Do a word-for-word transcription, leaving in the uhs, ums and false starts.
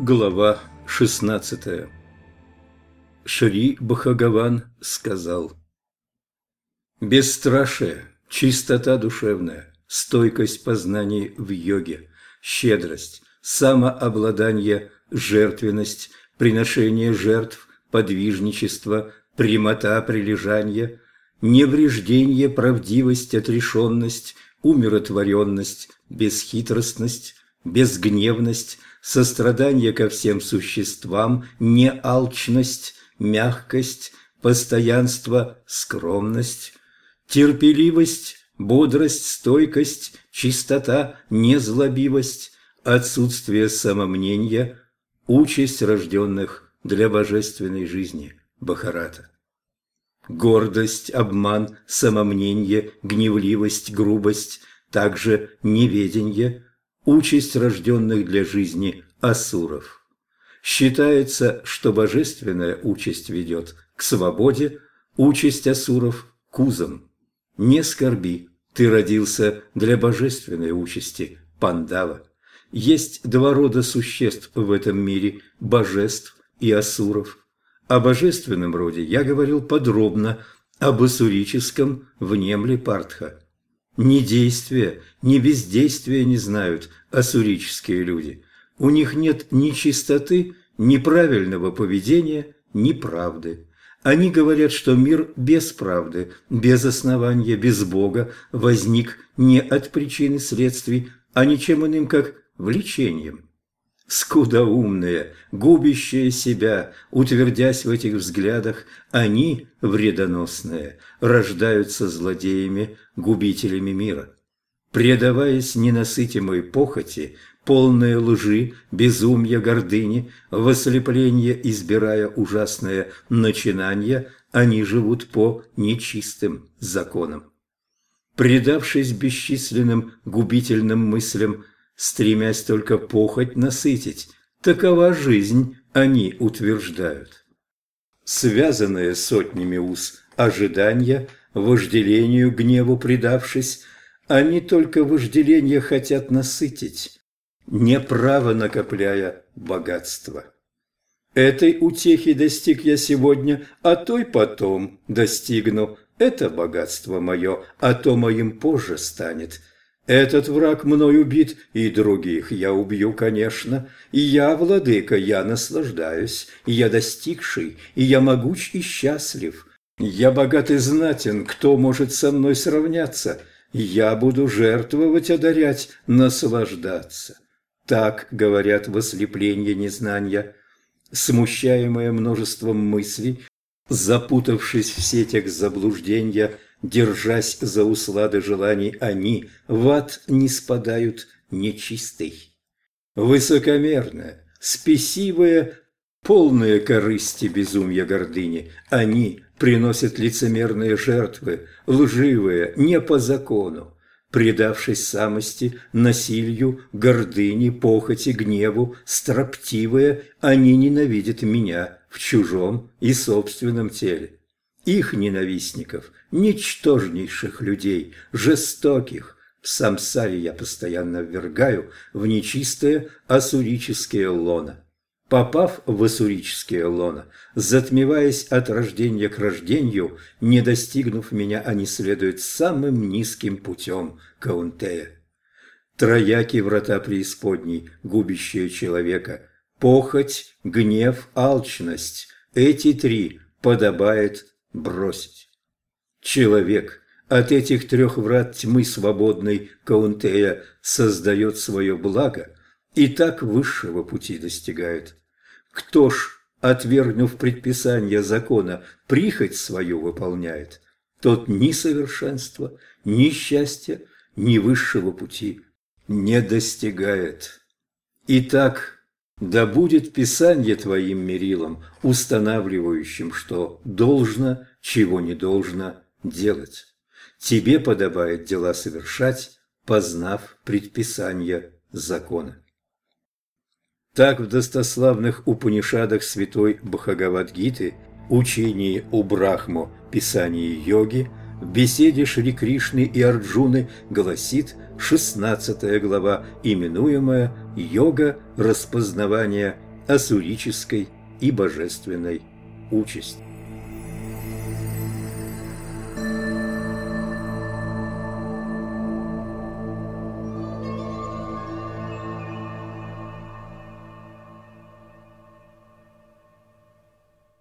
Глава шестнадцатая. Шри Бхагаван сказал: бесстрашие, чистота душевная, стойкость познаний в йоге, щедрость, самообладание, жертвенность, приношение жертв, подвижничество, прямота прилежания, невреждение, правдивость, отрешенность, умиротворенность, бесхитростность, безгневность, сострадание ко всем существам, неалчность, мягкость, постоянство, скромность, терпеливость, бодрость, стойкость, чистота, незлобивость, отсутствие самомнения, участь рожденных для божественной жизни. Бхарата. Гордость, обман, самомнение, гневливость, грубость, также неведение, участь рожденных для жизни асуров. Считается, что божественная участь ведет к свободе, участь асуров – к узам. Не скорби, ты родился для божественной участи, Пандава. Есть два рода существ в этом мире – божеств и асуров. О божественном роде я говорил подробно, об асурическом внемли Партха. Ни действия, ни бездействия не знают ассурические люди. У них нет ни чистоты, ни правильного поведения, ни правды. Они говорят, что мир без правды, без основания, без Бога возник не от причины следствий, а ничем иным, как влечением. Скудоумные, губящие себя, утвердясь в этих взглядах, они, вредоносные, рождаются злодеями, губителями мира. Предаваясь ненасытимой похоти, полные лжи, безумья, гордыни, в ослепление избирая ужасные начинания, они живут по нечистым законам. Предавшись бесчисленным губительным мыслям, стремясь только похоть насытить, такова жизнь, они утверждают. Связанные сотнями уз ожидания, вожделению, гневу предавшись, они только вожделение хотят насытить, неправо накопляя богатство. Этой утехи достиг я сегодня, а той потом достигну. Это богатство мое, а то моим позже станет. Этот враг мной убит, и других я убью, конечно. И я, владыка, я наслаждаюсь, и я достигший, и я могуч и счастлив. Я богат и знатен, кто может со мной сравняться? Я буду жертвовать, одарять, наслаждаться. Так говорят в ослеплении незнания. Смущаемые множеством мыслей, запутавшись в сетях заблуждения, держась за услады желаний, они в ад не спадают нечистый. Высокомерные, спесивые, полные корысти, безумия, гордыни, они приносят лицемерные жертвы, лживые, не по закону. Предавшись самости, насилию, гордыне, похоти, гневу, строптивые, они ненавидят меня в чужом и собственном теле. Их ненавистников, ничтожнейших людей, жестоких, в самсаре я постоянно ввергаю в нечистое ассурическое лоно. Попав в ассурическое лоно, затмеваясь от рождения к рождению, не достигнув меня, они следуют самым низким путем Каунтея. Трояки врата преисподней, губящие человека, похоть, гнев, алчность – эти три подобает бросить. Человек от этих трех врат тьмы свободной Каунтея создает свое благо и так высшего пути достигает. Кто ж, отвергнув предписание закона, прихоть свою выполняет, тот ни совершенства, ни счастья, ни высшего пути не достигает. Итак, да будет Писание твоим мерилом, устанавливающим, что должно, чего не должно делать. Тебе подобает дела совершать, познав предписание закона. Так в достославных Упанишадах святой Бхагавад-гиты, учении у Брахмо, писании йоги, в беседе Шри Кришны и Арджуны гласит шестнадцатая глава, именуемая «Йога распознавания ассурической и божественной участи.